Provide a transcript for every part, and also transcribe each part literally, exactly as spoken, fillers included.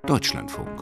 Deutschlandfunk.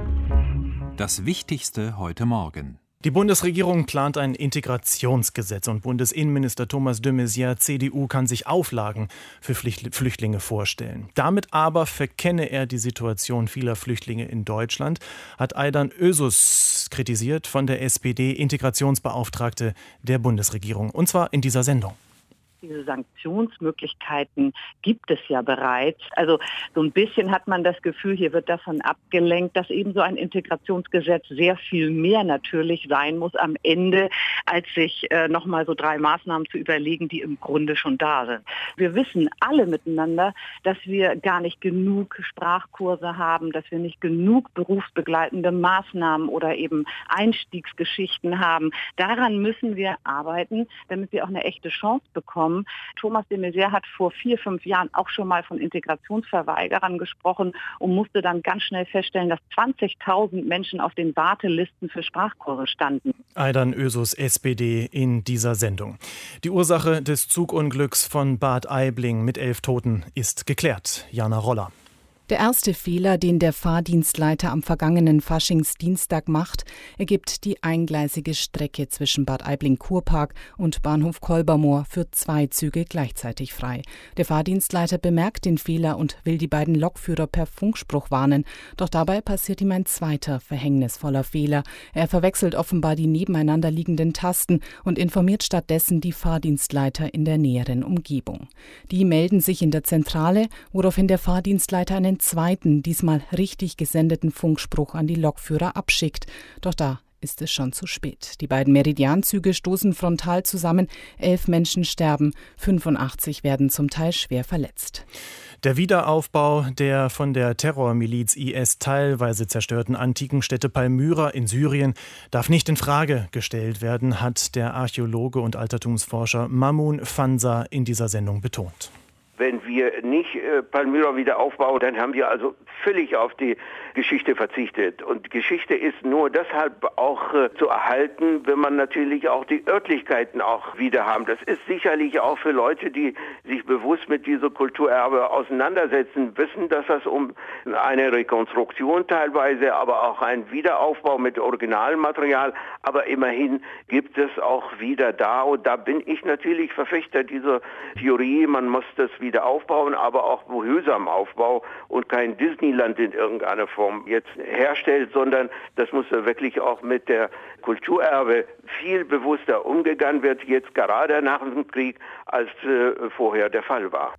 Das Wichtigste heute Morgen. Die Bundesregierung plant ein Integrationsgesetz und Bundesinnenminister Thomas de Maizière, C D U, kann sich Auflagen für Flüchtlinge vorstellen. Damit aber verkenne er die Situation vieler Flüchtlinge in Deutschland, hat Aydan Özus kritisiert, von der S P D, Integrationsbeauftragte der Bundesregierung. Und zwar in dieser Sendung. Diese Sanktionsmöglichkeiten gibt es ja bereits. Also so ein bisschen hat man das Gefühl, hier wird davon abgelenkt, dass eben so ein Integrationsgesetz sehr viel mehr natürlich sein muss am Ende, als sich äh, nochmal so drei Maßnahmen zu überlegen, die im Grunde schon da sind. Wir wissen alle miteinander, dass wir gar nicht genug Sprachkurse haben, dass wir nicht genug berufsbegleitende Maßnahmen oder eben Einstiegsgeschichten haben. Daran müssen wir arbeiten, damit wir auch eine echte Chance bekommen. Thomas de Maizière hat vor vier, fünf Jahren auch schon mal von Integrationsverweigerern gesprochen und musste dann ganz schnell feststellen, dass zwanzigtausend Menschen auf den Wartelisten für Sprachkurse standen. Aydan Özus, S P D, in dieser Sendung. Die Ursache des Zugunglücks von Bad Aibling mit elf Toten ist geklärt. Jana Roller. Der erste Fehler, den der Fahrdienstleiter am vergangenen Faschingsdienstag macht, ergibt die eingleisige Strecke zwischen Bad Aibling-Kurpark und Bahnhof Kolbermoor für zwei Züge gleichzeitig frei. Der Fahrdienstleiter bemerkt den Fehler und will die beiden Lokführer per Funkspruch warnen. Doch dabei passiert ihm ein zweiter verhängnisvoller Fehler. Er verwechselt offenbar die nebeneinander liegenden Tasten und informiert stattdessen die Fahrdienstleiter in der näheren Umgebung. Die melden sich in der Zentrale, woraufhin der Fahrdienstleiter einen zweiten, diesmal richtig gesendeten Funkspruch an die Lokführer abschickt. Doch da ist es schon zu spät. Die beiden Meridianzüge stoßen frontal zusammen, elf Menschen sterben, fünfundachtzig werden zum Teil schwer verletzt. Der Wiederaufbau der von der Terrormiliz I S teilweise zerstörten antiken Stätte Palmyra in Syrien darf nicht in Frage gestellt werden, hat der Archäologe und Altertumsforscher Mamoun Fansa in dieser Sendung betont. Wenn wir nicht äh, Palmyra wieder aufbauen, dann haben wir also völlig auf die Geschichte verzichtet. Und Geschichte ist nur deshalb auch äh, zu erhalten, wenn man natürlich auch die Örtlichkeiten auch wieder haben. Das ist sicherlich auch für Leute, die sich bewusst mit dieser Kulturerbe auseinandersetzen, wissen, dass das um eine Rekonstruktion teilweise, aber auch ein Wiederaufbau mit Originalmaterial, aber immerhin gibt es auch wieder da. Und da bin ich natürlich Verfechter dieser Theorie, man muss das wieder aufbauen, aber auch gehörsam Aufbau und kein Disneyland in irgendeiner Form jetzt herstellt, sondern das muss wirklich auch mit der Kulturerbe viel bewusster umgegangen wird, jetzt gerade nach dem Krieg, als äh, vorher der Fall war.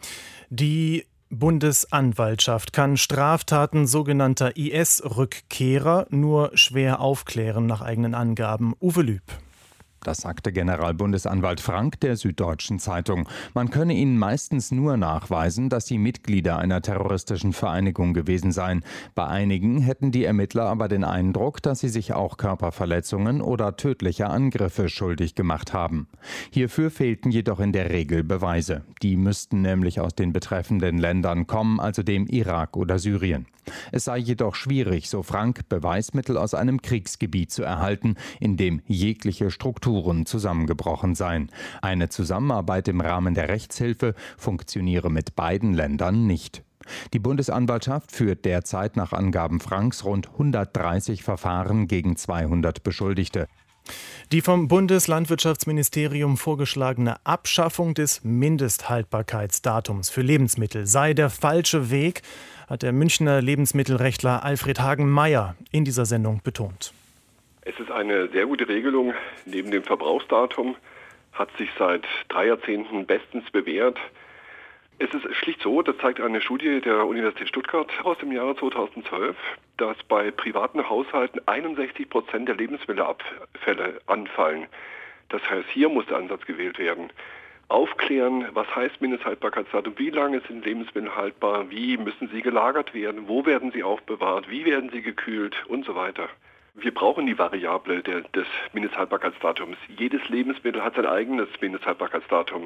Die Bundesanwaltschaft kann Straftaten sogenannter I S-Rückkehrer nur schwer aufklären, nach eigenen Angaben. Uwe Lüb. Das sagte Generalbundesanwalt Frank der Süddeutschen Zeitung. Man könne ihnen meistens nur nachweisen, dass sie Mitglieder einer terroristischen Vereinigung gewesen seien. Bei einigen hätten die Ermittler aber den Eindruck, dass sie sich auch Körperverletzungen oder tödliche Angriffe schuldig gemacht haben. Hierfür fehlten jedoch in der Regel Beweise. Die müssten nämlich aus den betreffenden Ländern kommen, also dem Irak oder Syrien. Es sei jedoch schwierig, so Frank, Beweismittel aus einem Kriegsgebiet zu erhalten, in dem jegliche Strukturen zusammengebrochen seien. Eine Zusammenarbeit im Rahmen der Rechtshilfe funktioniere mit beiden Ländern nicht. Die Bundesanwaltschaft führt derzeit nach Angaben Franks rund hundertdreißig Verfahren gegen zweihundert Beschuldigte. Die vom Bundeslandwirtschaftsministerium vorgeschlagene Abschaffung des Mindesthaltbarkeitsdatums für Lebensmittel sei der falsche Weg, hat der Münchner Lebensmittelrechtler Alfred Hagen-Meyer in dieser Sendung betont. Es ist eine sehr gute Regelung. Neben dem Verbrauchsdatum hat sich seit drei Jahrzehnten bestens bewährt. Es ist schlicht so, das zeigt eine Studie der Universität Stuttgart aus dem Jahre zweitausendzwölf, dass bei privaten Haushalten einundsechzig Prozent der Lebensmittelabfälle anfallen. Das heißt, hier muss der Ansatz gewählt werden. Aufklären, was heißt Mindesthaltbarkeitsdatum, wie lange sind Lebensmittel haltbar, wie müssen sie gelagert werden, wo werden sie aufbewahrt, wie werden sie gekühlt und so weiter. Wir brauchen die Variable der, des Mindesthaltbarkeitsdatums. Jedes Lebensmittel hat sein eigenes Mindesthaltbarkeitsdatum.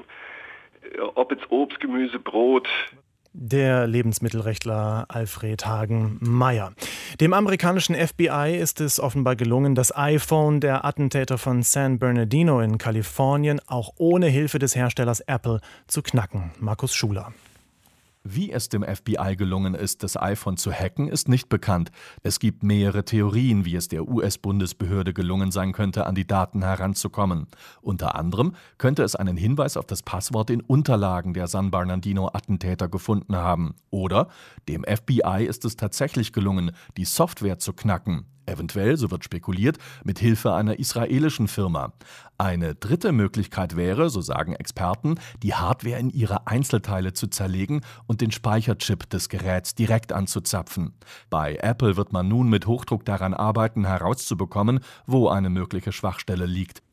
Ob jetzt Obst, Gemüse, Brot. Der Lebensmittelrechtler Alfred Hagen-Meyer. Dem amerikanischen F B I ist es offenbar gelungen, das iPhone der Attentäter von San Bernardino in Kalifornien auch ohne Hilfe des Herstellers Apple zu knacken. Markus Schuler. Wie es dem F B I gelungen ist, das iPhone zu hacken, ist nicht bekannt. Es gibt mehrere Theorien, wie es der U S-Bundesbehörde gelungen sein könnte, an die Daten heranzukommen. Unter anderem könnte es einen Hinweis auf das Passwort in Unterlagen der San Bernardino-Attentäter gefunden haben. Oder dem F B I ist es tatsächlich gelungen, die Software zu knacken. Eventuell, so wird spekuliert, mit Hilfe einer israelischen Firma. Eine dritte Möglichkeit wäre, so sagen Experten, die Hardware in ihre Einzelteile zu zerlegen und den Speicherchip des Geräts direkt anzuzapfen. Bei Apple wird man nun mit Hochdruck daran arbeiten, herauszubekommen, wo eine mögliche Schwachstelle liegt.